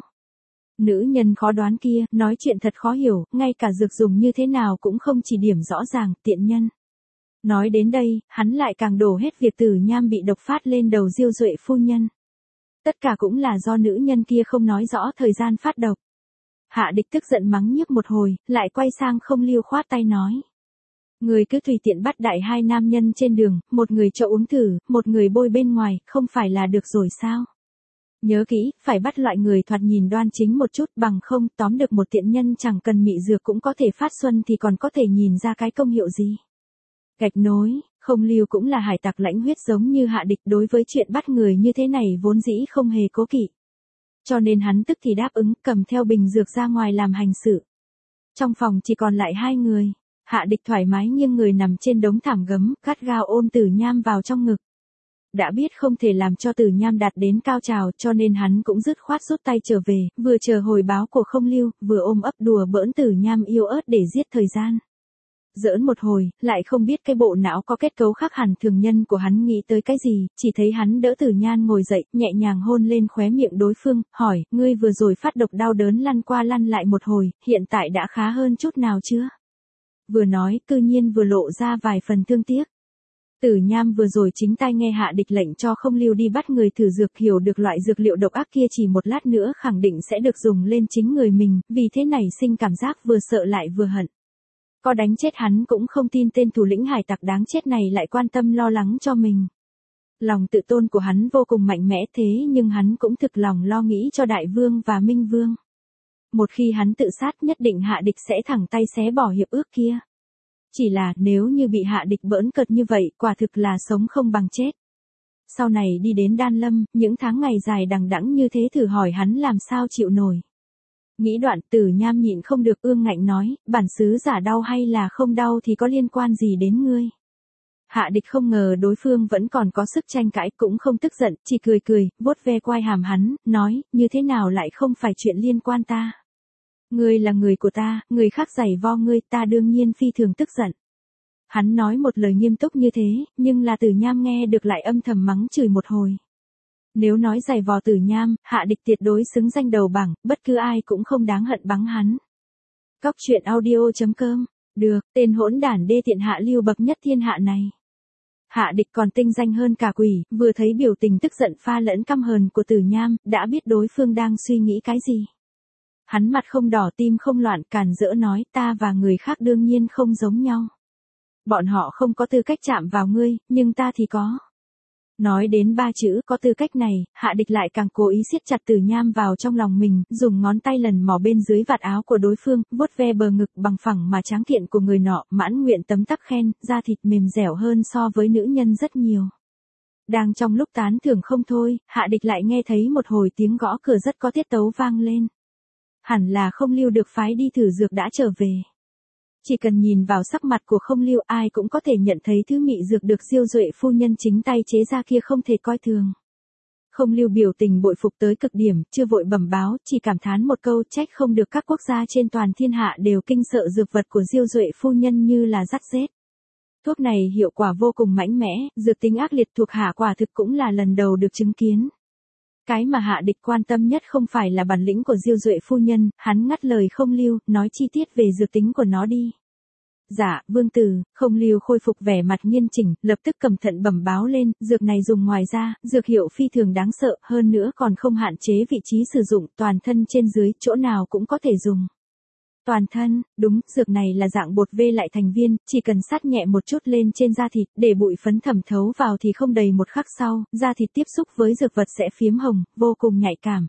Nữ nhân khó đoán kia, nói chuyện thật khó hiểu, ngay cả dược dùng như thế nào cũng không chỉ điểm rõ ràng, tiện nhân. Nói đến đây, hắn lại càng đổ hết việc Tử Nham bị độc phát lên đầu Diêu Duệ phu nhân. Tất cả cũng là do nữ nhân kia không nói rõ thời gian phát độc. Hạ Địch tức giận mắng nhiếc một hồi, lại quay sang Không Lưu khoát tay nói. Người cứ tùy tiện bắt đại hai nam nhân trên đường, một người cho uống thử, một người bôi bên ngoài, không phải là được rồi sao? Nhớ kỹ, phải bắt loại người thoạt nhìn đoan chính một chút, bằng không tóm được một tiện nhân chẳng cần mị dược cũng có thể phát xuân thì còn có thể nhìn ra cái công hiệu gì. Gạch nối, Không Lưu cũng là hải tặc lãnh huyết giống như Hạ Địch, đối với chuyện bắt người như thế này vốn dĩ không hề cố kỵ. Cho nên hắn tức thì đáp ứng, cầm theo bình dược ra ngoài làm hành sự. Trong phòng chỉ còn lại hai người, Hạ Địch thoải mái nghiêng người nằm trên đống thảm gấm, gắt gao ôm Tử Nham vào trong ngực. Đã biết không thể làm cho Tử Nham đạt đến cao trào cho nên hắn cũng dứt khoát rút tay trở về, vừa chờ hồi báo của Không Lưu, vừa ôm ấp đùa bỡn Tử Nham yêu ớt để giết thời gian. Giỡn một hồi, lại không biết cái bộ não có kết cấu khác hẳn thường nhân của hắn nghĩ tới cái gì, chỉ thấy hắn đỡ Tử Nham ngồi dậy, nhẹ nhàng hôn lên khóe miệng đối phương, hỏi, ngươi vừa rồi phát độc đau đớn lăn qua lăn lại một hồi, hiện tại đã khá hơn chút nào chưa? Vừa nói, cư nhiên vừa lộ ra vài phần thương tiếc. Tử Nham vừa rồi chính tai nghe Hạ Địch lệnh cho Không Lưu đi bắt người thử dược, hiểu được loại dược liệu độc ác kia chỉ một lát nữa khẳng định sẽ được dùng lên chính người mình, vì thế này sinh cảm giác vừa sợ lại vừa hận. Có đánh chết hắn cũng không tin tên thủ lĩnh hải tặc đáng chết này lại quan tâm lo lắng cho mình. Lòng tự tôn của hắn vô cùng mạnh mẽ thế nhưng hắn cũng thực lòng lo nghĩ cho Đại Vương và Minh Vương. một khi hắn tự sát nhất định Hạ Địch sẽ thẳng tay xé bỏ hiệp ước kia. Chỉ là nếu như bị Hạ Địch bỡn cợt như vậy, quả thực là sống không bằng chết. Sau này đi đến Đan Lâm, những tháng ngày dài đằng đẵng như thế thử hỏi hắn làm sao chịu nổi. Nghĩ đoạn Tử Nham nhịn không được ương ngạnh nói, bản sứ giả đau hay là không đau thì có liên quan gì đến ngươi. Hạ Địch không ngờ đối phương vẫn còn có sức tranh cãi, cũng không tức giận, chỉ cười cười, vuốt ve quai hàm hắn, nói, như thế nào lại không phải chuyện liên quan ta. Ngươi là người của ta, người khác giày vo ngươi, ta đương nhiên phi thường tức giận. Hắn nói một lời nghiêm túc như thế, nhưng là Tử Nham nghe được lại âm thầm mắng chửi một hồi. Nếu nói giày vò Tử Nham, Hạ Địch tuyệt đối xứng danh đầu bảng, bất cứ ai cũng không đáng hận bằng hắn. Cóc truyện audio chấm com, được, tên hỗn đản đê tiện hạ lưu bậc nhất thiên hạ này. Hạ Địch còn tinh danh hơn cả quỷ, vừa thấy biểu tình tức giận pha lẫn căm hờn của Tử Nham, đã biết đối phương đang suy nghĩ cái gì. Hắn mặt không đỏ tim không loạn, càn rỡ nói, ta và người khác đương nhiên không giống nhau. Bọn họ không có tư cách chạm vào ngươi, nhưng ta thì có. Nói đến ba chữ có tư cách này, Hạ Địch lại càng cố ý siết chặt Tử Nham vào trong lòng mình, dùng ngón tay lần mò bên dưới vạt áo của đối phương, vuốt ve bờ ngực bằng phẳng mà tráng kiện của người nọ, mãn nguyện tấm tắc khen, da thịt mềm dẻo hơn so với nữ nhân rất nhiều. Đang trong lúc tán thưởng không thôi, Hạ Địch lại nghe thấy một hồi tiếng gõ cửa rất có tiết tấu vang lên. Hẳn là Không Lưu được phái đi thử dược đã trở về. Chỉ cần nhìn vào sắc mặt của Không Lưu, ai cũng có thể nhận thấy thứ mị dược được Diêu Duệ phu nhân chính tay chế ra kia không thể coi thường. Không Lưu biểu tình bội phục tới cực điểm, chưa vội bẩm báo, chỉ cảm thán một câu, trách không được các quốc gia trên toàn thiên hạ đều kinh sợ dược vật của Diêu Duệ phu nhân như là dắt rết. Thuốc này hiệu quả vô cùng mãnh mẽ, dược tính ác liệt thuộc hạ quả thực cũng là lần đầu được chứng kiến. Cái mà Hạ Địch quan tâm nhất không phải là bản lĩnh của Diêu Duệ phu nhân, hắn ngắt lời Không Lưu, nói chi tiết về dược tính của nó đi. Dạ, vương tử. Không Lưu khôi phục vẻ mặt nghiêm chỉnh, lập tức cẩn thận bẩm báo lên, dược này dùng ngoài ra, dược hiệu phi thường đáng sợ, hơn nữa còn không hạn chế vị trí sử dụng, toàn thân trên dưới, chỗ nào cũng có thể dùng. Toàn thân, đúng, dược này là dạng bột vê lại thành viên, chỉ cần sát nhẹ một chút lên trên da thịt, để bụi phấn thẩm thấu vào thì không đầy một khắc sau, da thịt tiếp xúc với dược vật sẽ phiếm hồng, vô cùng nhạy cảm.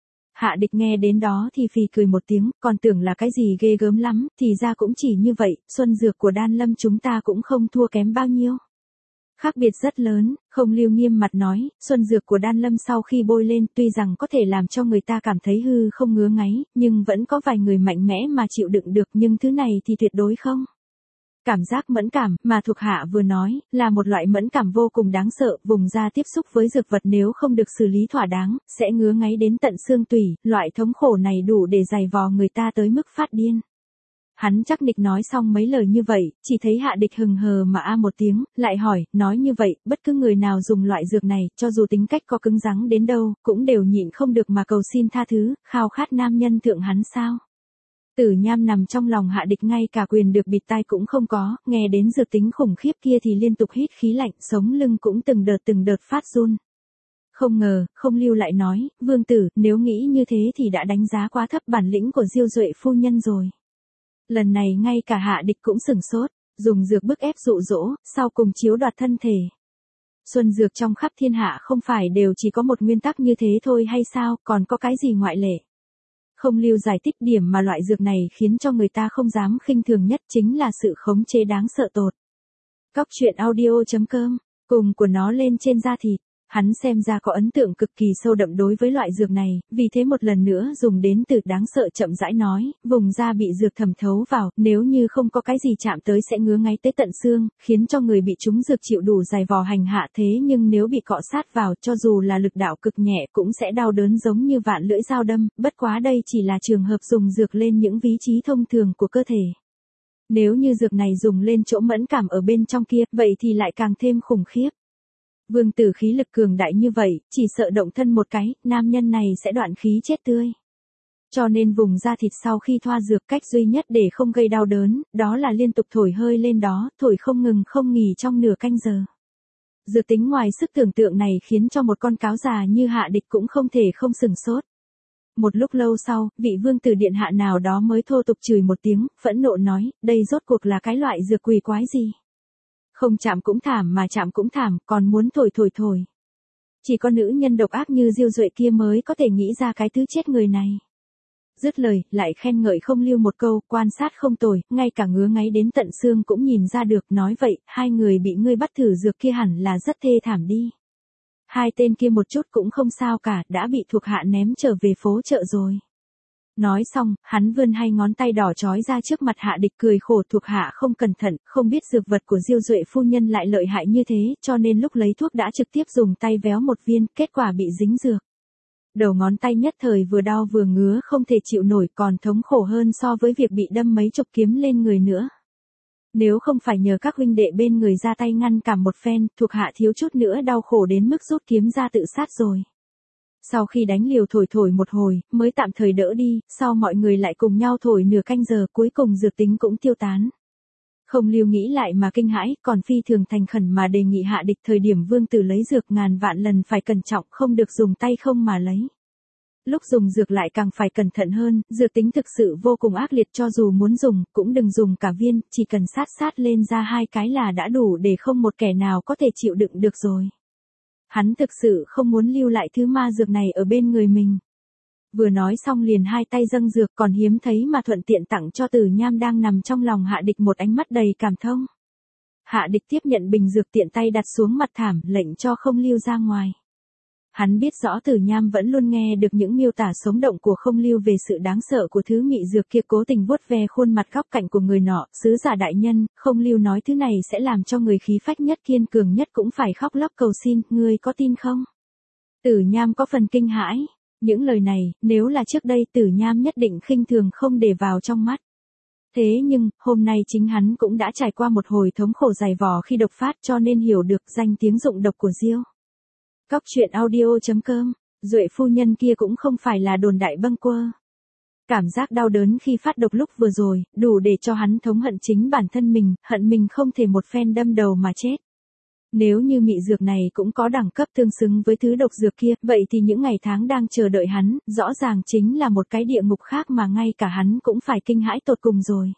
Hạ Địch nghe đến đó thì phì cười một tiếng, còn tưởng là cái gì ghê gớm lắm, thì ra cũng chỉ như vậy, xuân dược của Đan Lâm chúng ta cũng không thua kém bao nhiêu. Khác biệt rất lớn, Không Lưu nghiêm mặt nói, xuân dược của Đan Lâm sau khi bôi lên tuy rằng có thể làm cho người ta cảm thấy hư không ngứa ngáy, nhưng vẫn có vài người mạnh mẽ mà chịu đựng được, nhưng thứ này thì tuyệt đối không. Cảm giác mẫn cảm, mà thuộc hạ vừa nói, là một loại mẫn cảm vô cùng đáng sợ, vùng da tiếp xúc với dược vật nếu không được xử lý thỏa đáng, sẽ ngứa ngáy đến tận xương tủy, loại thống khổ này đủ để giày vò người ta tới mức phát điên. Hắn chắc nịch nói xong mấy lời như vậy, chỉ thấy Hạ Địch hừng hờ mà a một tiếng, lại hỏi, nói như vậy, bất cứ người nào dùng loại dược này, cho dù tính cách có cứng rắn đến đâu, cũng đều nhịn không được mà cầu xin tha thứ, khao khát nam nhân thượng hắn sao? Tử Nham nằm trong lòng Hạ Địch ngay cả quyền được bịt tai cũng không có, nghe đến dược tính khủng khiếp kia thì liên tục hít khí lạnh, sống lưng cũng từng đợt từng đợt phát run. Không ngờ, Không Lưu lại nói, vương tử, nếu nghĩ như thế thì đã đánh giá quá thấp bản lĩnh của Diêu Duệ phu nhân rồi. Lần này ngay cả Hạ Địch cũng sửng sốt, dùng dược bức ép dụ dỗ, sau cùng chiếu đoạt thân thể. Xuân dược trong khắp thiên hạ không phải đều chỉ có một nguyên tắc như thế thôi hay sao, còn có cái gì ngoại lệ. Không Lưu giải thích điểm mà loại dược này khiến cho người ta không dám khinh thường nhất chính là sự khống chế đáng sợ tột. Cóc truyện audio chấm com, cùng của nó lên trên da thịt. Hắn xem ra có ấn tượng cực kỳ sâu đậm đối với loại dược này, vì thế một lần nữa dùng đến từ đáng sợ chậm rãi nói, vùng da bị dược thẩm thấu vào, nếu như không có cái gì chạm tới sẽ ngứa ngáy tới tận xương, khiến cho người bị trúng dược chịu đủ dày vò hành hạ, thế nhưng nếu bị cọ sát vào cho dù là lực đạo cực nhẹ cũng sẽ đau đớn giống như vạn lưỡi dao đâm, bất quá đây chỉ là trường hợp dùng dược lên những vị trí thông thường của cơ thể. Nếu như dược này dùng lên chỗ mẫn cảm ở bên trong kia, vậy thì lại càng thêm khủng khiếp. Vương tử khí lực cường đại như vậy, chỉ sợ động thân một cái, nam nhân này sẽ đoạn khí chết tươi. Cho nên vùng da thịt sau khi thoa dược, cách duy nhất để không gây đau đớn, đó là liên tục thổi hơi lên đó, thổi không ngừng không nghỉ trong nửa canh giờ. Dược tính ngoài sức tưởng tượng này khiến cho một con cáo già như Hạ Địch cũng không thể không sừng sốt. Một lúc lâu sau, vị vương tử điện hạ nào đó mới thô tục chửi một tiếng, phẫn nộ nói, đây rốt cuộc là cái loại dược quỷ quái gì? Không chạm cũng thảm mà chạm cũng thảm, còn muốn thổi thổi thổi. Chỉ có nữ nhân độc ác như Diêu Duệ kia mới có thể nghĩ ra cái thứ chết người này. Dứt lời, lại khen ngợi không lưu một câu, quan sát không tồi, ngay cả ngứa ngáy đến tận xương cũng nhìn ra được, nói vậy, hai người bị ngươi bắt thử dược kia hẳn là rất thê thảm đi. Hai tên kia một chút cũng không sao cả, đã bị thuộc hạ ném trở về phố chợ rồi. Nói xong, hắn vươn hai ngón tay đỏ chói ra trước mặt Hạ Địch cười khổ, thuộc hạ không cẩn thận, không biết dược vật của Diêu Duệ phu nhân lại lợi hại như thế, cho nên lúc lấy thuốc đã trực tiếp dùng tay véo một viên, kết quả bị dính dược. Đầu ngón tay nhất thời vừa đau vừa ngứa không thể chịu nổi, còn thống khổ hơn so với việc bị đâm mấy chục kiếm lên người nữa. Nếu không phải nhờ các huynh đệ bên người ra tay ngăn cản một phen, thuộc hạ thiếu chút nữa đau khổ đến mức rút kiếm ra tự sát rồi. Sau khi đánh liều thổi thổi một hồi, mới tạm thời đỡ đi, sau mọi người lại cùng nhau thổi nửa canh giờ, cuối cùng dược tính cũng tiêu tán. Không Lưu nghĩ lại mà kinh hãi, còn phi thường thành khẩn mà đề nghị Hạ Địch thời điểm vương tử lấy dược ngàn vạn lần phải cẩn trọng, không được dùng tay không mà lấy. Lúc dùng dược lại càng phải cẩn thận hơn, dược tính thực sự vô cùng ác liệt, cho dù muốn dùng, cũng đừng dùng cả viên, chỉ cần sát sát lên ra hai cái là đã đủ để không một kẻ nào có thể chịu đựng được rồi. Hắn thực sự không muốn lưu lại thứ ma dược này ở bên người mình. Vừa nói xong liền hai tay dâng dược, còn hiếm thấy mà thuận tiện tặng cho Tử Nham đang nằm trong lòng Hạ Địch một ánh mắt đầy cảm thông. Hạ Địch tiếp nhận bình dược tiện tay đặt xuống mặt thảm, lệnh cho Không Lưu ra ngoài. Hắn biết rõ Tử Nham vẫn luôn nghe được những miêu tả sống động của Không Lưu về sự đáng sợ của thứ mị dược kia, cố tình vuốt ve khuôn mặt góc cạnh của người nọ, sứ giả đại nhân, Không Lưu nói thứ này sẽ làm cho người khí phách nhất kiên cường nhất cũng phải khóc lóc cầu xin, ngươi có tin không? Tử Nham có phần kinh hãi, những lời này, nếu là trước đây Tử Nham nhất định khinh thường không để vào trong mắt. Thế nhưng, hôm nay chính hắn cũng đã trải qua một hồi thống khổ dày vò khi độc phát, cho nên hiểu được danh tiếng dụng độc của Diêu. Cóc truyện audio chấm com, Duệ phu nhân kia cũng không phải là đồn đại bâng quơ. Cảm giác đau đớn khi phát độc lúc vừa rồi, đủ để cho hắn thống hận chính bản thân mình, hận mình không thể một phen đâm đầu mà chết. Nếu như mị dược này cũng có đẳng cấp tương xứng với thứ độc dược kia, vậy thì những ngày tháng đang chờ đợi hắn, rõ ràng chính là một cái địa ngục khác mà ngay cả hắn cũng phải kinh hãi tột cùng rồi.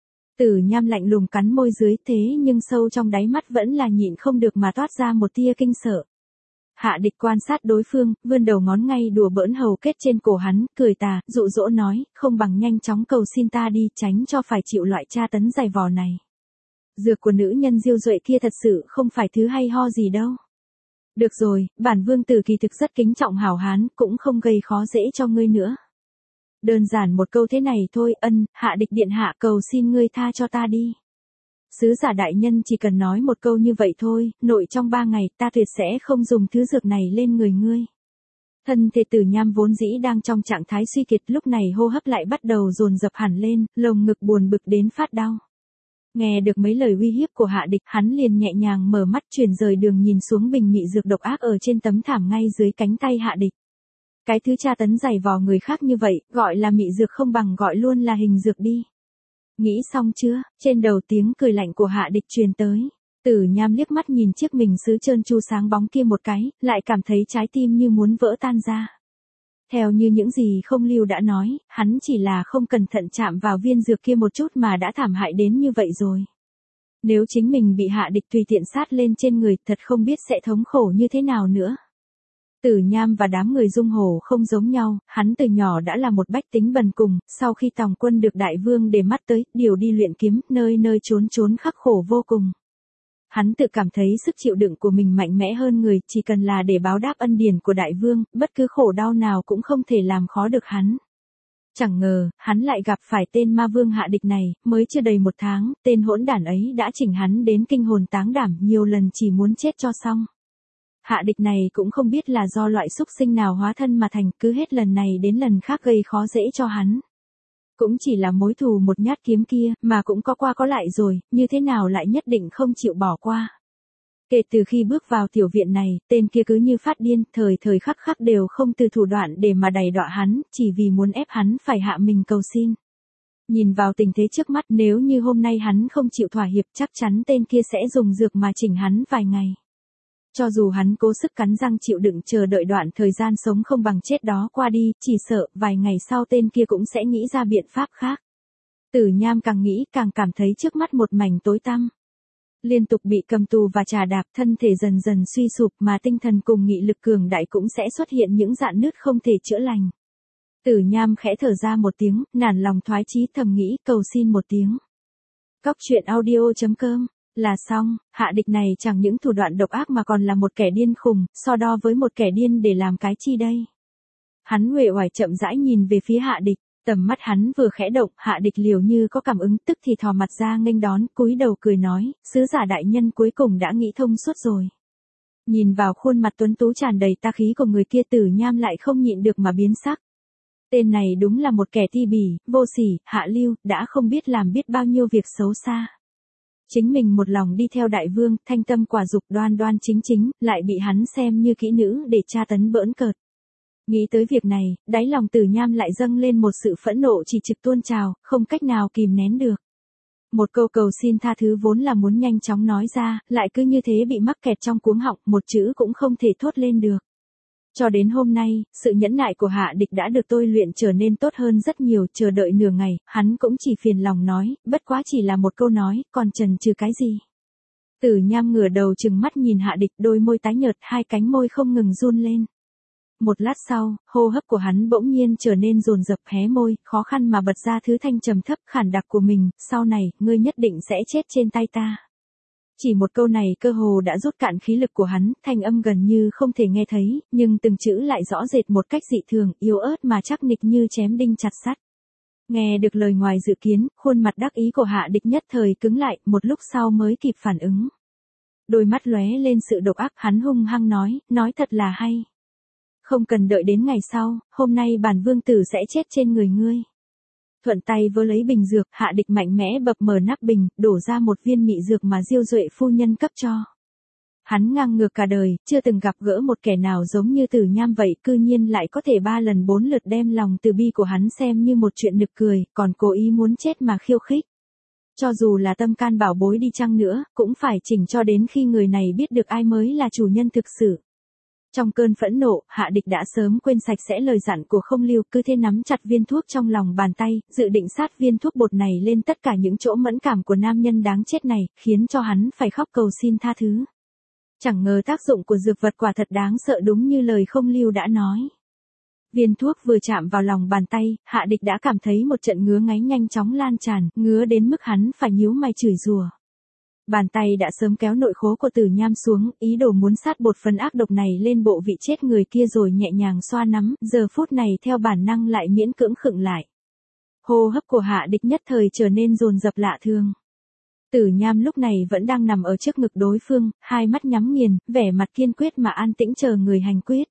Tử Nham lạnh lùng cắn môi dưới, thế nhưng sâu trong đáy mắt vẫn là nhịn không được mà toát ra một tia kinh sợ. Hạ Địch quan sát đối phương, vươn đầu ngón ngay đùa bỡn hầu kết trên cổ hắn, cười tà, dụ dỗ nói, không bằng nhanh chóng cầu xin ta đi, tránh cho phải chịu loại tra tấn dày vò này. Dược của nữ nhân Diêu Duệ kia thật sự không phải thứ hay ho gì đâu. Được rồi, bản vương tử kỳ thực rất kính trọng hảo hán, cũng không gây khó dễ cho ngươi nữa. Đơn giản một câu thế này thôi, ân, Hạ Địch điện hạ cầu xin ngươi tha cho ta đi. Sứ giả đại nhân chỉ cần nói một câu như vậy thôi, nội trong ba ngày ta tuyệt sẽ không dùng thứ dược này lên người ngươi. Thân thể Tử Nham vốn dĩ đang trong trạng thái suy kiệt, lúc này hô hấp lại bắt đầu dồn dập hẳn lên, lồng ngực buồn bực đến phát đau. Nghe được mấy lời uy hiếp của Hạ Địch, hắn liền nhẹ nhàng mở mắt chuyển rời đường nhìn xuống bình mị dược độc ác ở trên tấm thảm ngay dưới cánh tay Hạ Địch. Cái thứ tra tấn dày vò người khác như vậy, gọi là mị dược không bằng gọi luôn là hình dược đi. Nghĩ xong chưa? Trên đầu tiếng cười lạnh của Hạ Địch truyền tới. Tử Nham liếc mắt nhìn chiếc bình sứ trơn tru sáng bóng kia một cái, lại cảm thấy trái tim như muốn vỡ tan ra. Theo như những gì Không Lưu đã nói, hắn chỉ là không cẩn thận chạm vào viên dược kia một chút mà đã thảm hại đến như vậy rồi. Nếu chính mình bị Hạ Địch tùy tiện sát lên trên người, thật không biết sẽ thống khổ như thế nào nữa. Tử Nham và đám người Dung Hổ không giống nhau, hắn từ nhỏ đã là một bách tính bần cùng, sau khi tòng quân được đại vương để mắt tới, điều đi luyện kiếm, nơi nơi trốn trốn khắc khổ vô cùng. Hắn tự cảm thấy sức chịu đựng của mình mạnh mẽ hơn người, chỉ cần là để báo đáp ân điển của đại vương, bất cứ khổ đau nào cũng không thể làm khó được hắn. Chẳng ngờ, hắn lại gặp phải tên ma vương Hạ Địch này, mới chưa đầy một tháng, tên hỗn đản ấy đã chỉnh hắn đến kinh hồn táng đảm, nhiều lần chỉ muốn chết cho xong. Hạ Địch này cũng không biết là do loại xúc sinh nào hóa thân mà thành, cứ hết lần này đến lần khác gây khó dễ cho hắn. Cũng chỉ là mối thù một nhát kiếm kia, mà cũng có qua có lại rồi, như thế nào lại nhất định không chịu bỏ qua. Kể từ khi bước vào tiểu viện này, tên kia cứ như phát điên, thời thời khắc khắc đều không từ thủ đoạn để mà đày đọa hắn, chỉ vì muốn ép hắn phải hạ mình cầu xin. Nhìn vào tình thế trước mắt, nếu như hôm nay hắn không chịu thỏa hiệp, chắc chắn tên kia sẽ dùng dược mà chỉnh hắn vài ngày. Cho dù hắn cố sức cắn răng chịu đựng chờ đợi đoạn thời gian sống không bằng chết đó qua đi, chỉ sợ vài ngày sau tên kia cũng sẽ nghĩ ra biện pháp khác. Tử Nham càng nghĩ càng cảm thấy trước mắt một mảnh tối tăm. Liên tục bị cầm tù và trà đạp, thân thể dần dần suy sụp, mà tinh thần cùng nghị lực cường đại cũng sẽ xuất hiện những rạn nứt không thể chữa lành. Tử Nham khẽ thở ra một tiếng, nản lòng thoái chí thầm nghĩ cầu xin một tiếng. Cóc truyện audio chấm com là xong, Hạ Địch này chẳng những thủ đoạn độc ác mà còn là một kẻ điên khùng, so đo với một kẻ điên để làm cái chi đây. Hắn uể oải chậm rãi nhìn về phía Hạ Địch, tầm mắt hắn vừa khẽ động, Hạ Địch liều như có cảm ứng, tức thì thò mặt ra nghênh đón, cúi đầu cười nói, sứ giả đại nhân cuối cùng đã nghĩ thông suốt rồi. Nhìn vào khuôn mặt tuấn tú tràn đầy ta khí của người kia, Tử Nham lại không nhịn được mà biến sắc. Tên này đúng là một kẻ ti bỉ, vô sỉ, hạ lưu, đã không biết làm biết bao nhiêu việc xấu xa. Chính mình một lòng đi theo đại vương, thanh tâm quả dục, đoan đoan chính chính, lại bị hắn xem như kỹ nữ để tra tấn bỡn cợt. Nghĩ tới việc này, đáy lòng Tử Nham lại dâng lên một sự phẫn nộ chỉ trực tuôn trào, không cách nào kìm nén được. Một câu cầu xin tha thứ vốn là muốn nhanh chóng nói ra, lại cứ như thế bị mắc kẹt trong cuống họng, một chữ cũng không thể thốt lên được. Cho đến hôm nay, sự nhẫn nại của Hạ Địch đã được tôi luyện trở nên tốt hơn rất nhiều, chờ đợi nửa ngày, hắn cũng chỉ phiền lòng nói, bất quá chỉ là một câu nói, còn chần chừ cái gì. Tử Nham ngửa đầu trừng mắt nhìn Hạ Địch, đôi môi tái nhợt, hai cánh môi không ngừng run lên. Một lát sau, hô hấp của hắn bỗng nhiên trở nên dồn dập, hé môi, khó khăn mà bật ra thứ thanh trầm thấp khản đặc của mình, sau này, ngươi nhất định sẽ chết trên tay ta. Chỉ một câu này cơ hồ đã rút cạn khí lực của hắn, thanh âm gần như không thể nghe thấy, nhưng từng chữ lại rõ rệt một cách dị thường, yếu ớt mà chắc nịch như chém đinh chặt sắt. Nghe được lời ngoài dự kiến, khuôn mặt đắc ý của Hạ Địch nhất thời cứng lại, một lúc sau mới kịp phản ứng. Đôi mắt lóe lên sự độc ác, hắn hung hăng nói, nói thật là hay. Không cần đợi đến ngày sau, hôm nay bản vương tử sẽ chết trên người ngươi. Thuận tay vơ lấy bình dược, Hạ Địch mạnh mẽ bập mở nắp bình, đổ ra một viên mị dược mà Diêu Duệ phu nhân cấp cho. Hắn ngang ngược cả đời, chưa từng gặp gỡ một kẻ nào giống như Tử Nham vậy, cư nhiên lại có thể ba lần bốn lượt đem lòng từ bi của hắn xem như một chuyện nực cười, còn cố ý muốn chết mà khiêu khích. Cho dù là tâm can bảo bối đi chăng nữa, cũng phải chỉnh cho đến khi người này biết được ai mới là chủ nhân thực sự. Trong cơn phẫn nộ, Hạ Địch đã sớm quên sạch sẽ lời dặn của Không Lưu, cứ thế nắm chặt viên thuốc trong lòng bàn tay, dự định sát viên thuốc bột này lên tất cả những chỗ mẫn cảm của nam nhân đáng chết này, khiến cho hắn phải khóc cầu xin tha thứ. Chẳng ngờ tác dụng của dược vật quả thật đáng sợ, đúng như lời Không Lưu đã nói. Viên thuốc vừa chạm vào lòng bàn tay, Hạ Địch đã cảm thấy một trận ngứa ngáy nhanh chóng lan tràn, ngứa đến mức hắn phải nhíu mày chửi rủa. Bàn tay đã sớm kéo nội khố của Tử Nham xuống, ý đồ muốn sát bột phần ác độc này lên bộ vị chết người kia rồi nhẹ nhàng xoa nắm, giờ phút này theo bản năng lại miễn cưỡng khựng lại. Hô hấp của Hạ Địch nhất thời trở nên dồn dập lạ thường. Tử Nham lúc này vẫn đang nằm ở trước ngực đối phương, hai mắt nhắm nghiền, vẻ mặt kiên quyết mà an tĩnh chờ người hành quyết.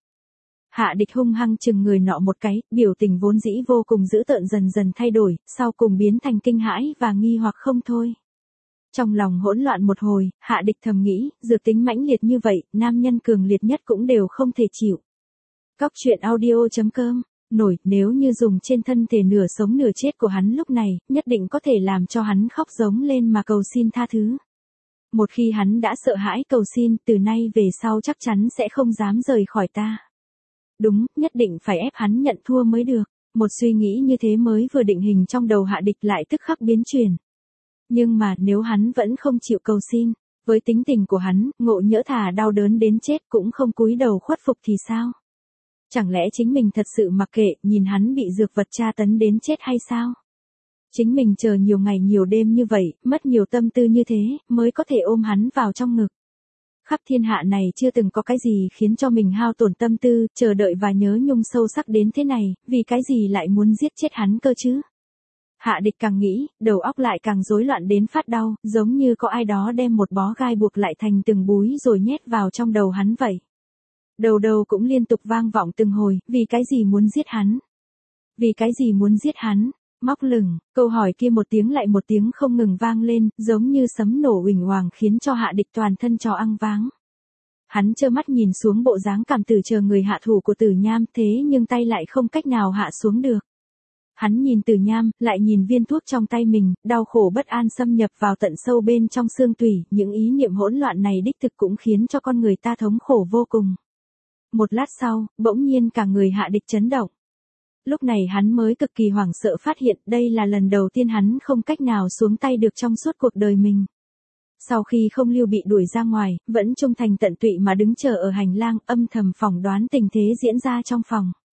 Hạ Địch hung hăng chừng người nọ một cái, biểu tình vốn dĩ vô cùng dữ tợn dần dần thay đổi, sau cùng biến thành kinh hãi và nghi hoặc không thôi. Trong lòng hỗn loạn một hồi, Hạ Địch thầm nghĩ, dược tính mãnh liệt như vậy, nam nhân cường liệt nhất cũng đều không thể chịu. Cóc truyện audio chấm com, nổi, nếu như dùng trên thân thể nửa sống nửa chết của hắn lúc này, nhất định có thể làm cho hắn khóc giống lên mà cầu xin tha thứ. Một khi hắn đã sợ hãi cầu xin, từ nay về sau chắc chắn sẽ không dám rời khỏi ta. Đúng, nhất định phải ép hắn nhận thua mới được. Một suy nghĩ như thế mới vừa định hình trong đầu Hạ Địch lại tức khắc biến chuyển. Nhưng mà nếu hắn vẫn không chịu cầu xin, với tính tình của hắn, ngộ nhỡ thà đau đớn đến chết cũng không cúi đầu khuất phục thì sao? Chẳng lẽ chính mình thật sự mặc kệ, nhìn hắn bị dược vật tra tấn đến chết hay sao? Chính mình chờ nhiều ngày nhiều đêm như vậy, mất nhiều tâm tư như thế, mới có thể ôm hắn vào trong ngực. Khắp thiên hạ này chưa từng có cái gì khiến cho mình hao tổn tâm tư, chờ đợi và nhớ nhung sâu sắc đến thế này, vì cái gì lại muốn giết chết hắn cơ chứ? Hạ Địch càng nghĩ, đầu óc lại càng rối loạn đến phát đau, giống như có ai đó đem một bó gai buộc lại thành từng búi rồi nhét vào trong đầu hắn vậy. Đầu đầu cũng liên tục vang vọng từng hồi, vì cái gì muốn giết hắn? Vì cái gì muốn giết hắn? Móc lửng, câu hỏi kia một tiếng lại một tiếng không ngừng vang lên, giống như sấm nổ uỳnh oàng khiến cho Hạ Địch toàn thân trò ăng váng. Hắn trơ mắt nhìn xuống bộ dáng cảm tử chờ người hạ thủ của Tử Nham, thế nhưng tay lại không cách nào hạ xuống được. Hắn nhìn Tử Nham, lại nhìn viên thuốc trong tay mình, đau khổ bất an xâm nhập vào tận sâu bên trong xương tủy, những ý niệm hỗn loạn này đích thực cũng khiến cho con người ta thống khổ vô cùng. Một lát sau, bỗng nhiên cả người Hạ Địch chấn động. Lúc này hắn mới cực kỳ hoảng sợ phát hiện đây là lần đầu tiên hắn không cách nào xuống tay được trong suốt cuộc đời mình. Sau khi Không Lưu bị đuổi ra ngoài, vẫn trung thành tận tụy mà đứng chờ ở hành lang, âm thầm phỏng đoán tình thế diễn ra trong phòng.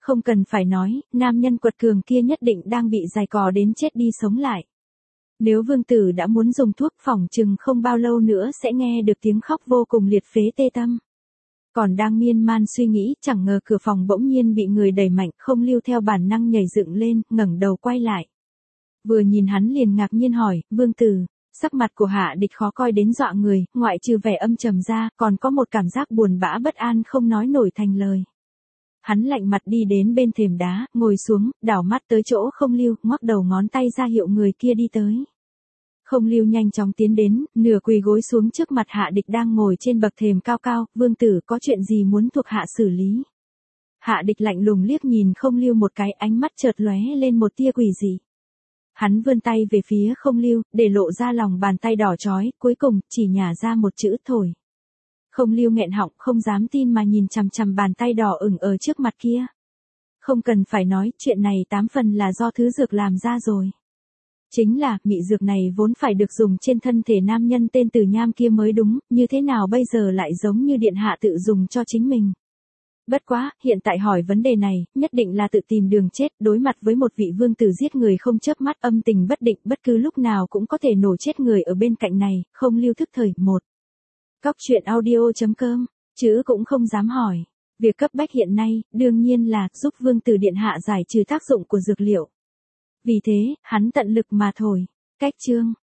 Không cần phải nói, nam nhân quật cường kia nhất định đang bị giày cò đến chết đi sống lại. Nếu vương tử đã muốn dùng thuốc phỏng chừng không bao lâu nữa sẽ nghe được tiếng khóc vô cùng liệt phế tê tâm. Còn đang miên man suy nghĩ, chẳng ngờ cửa phòng bỗng nhiên bị người đẩy mạnh, Không Lưu theo bản năng nhảy dựng lên, ngẩng đầu quay lại. Vừa nhìn hắn liền ngạc nhiên hỏi, vương tử, sắc mặt của Hạ Địch khó coi đến dọa người, ngoại trừ vẻ âm trầm ra, còn có một cảm giác buồn bã bất an không nói nổi thành lời. Hắn lạnh mặt đi đến bên thềm đá, ngồi xuống, đảo mắt tới chỗ Không Lưu, ngoắc đầu ngón tay ra hiệu người kia đi tới. Không Lưu nhanh chóng tiến đến, nửa quỳ gối xuống trước mặt Hạ Địch đang ngồi trên bậc thềm cao cao, vương tử có chuyện gì muốn thuộc hạ xử lý. Hạ Địch lạnh lùng liếc nhìn Không Lưu một cái, ánh mắt chợt lóe lên một tia quỷ dị. Hắn vươn tay về phía Không Lưu, để lộ ra lòng bàn tay đỏ chói, cuối cùng chỉ nhả ra một chữ thổi. Không Lưu nghẹn họng không dám tin mà nhìn chằm chằm bàn tay đỏ ửng ở trước mặt kia. Không cần phải nói, chuyện này tám phần là do thứ dược làm ra rồi. Chính là, mị dược này vốn phải được dùng trên thân thể nam nhân tên Từ Nham kia mới đúng, như thế nào bây giờ lại giống như điện hạ tự dùng cho chính mình. Bất quá, hiện tại hỏi vấn đề này, nhất định là tự tìm đường chết, đối mặt với một vị vương tử giết người không chớp mắt, âm tình bất định, bất cứ lúc nào cũng có thể nổ chết người ở bên cạnh này. Không Lưu thức thời. Một. Cóc truyện audio chấm com, chứ cũng không dám hỏi. Việc cấp bách hiện nay, đương nhiên là giúp vương tử điện hạ giải trừ tác dụng của dược liệu. Vì thế, hắn tận lực mà thổi. Cách chương.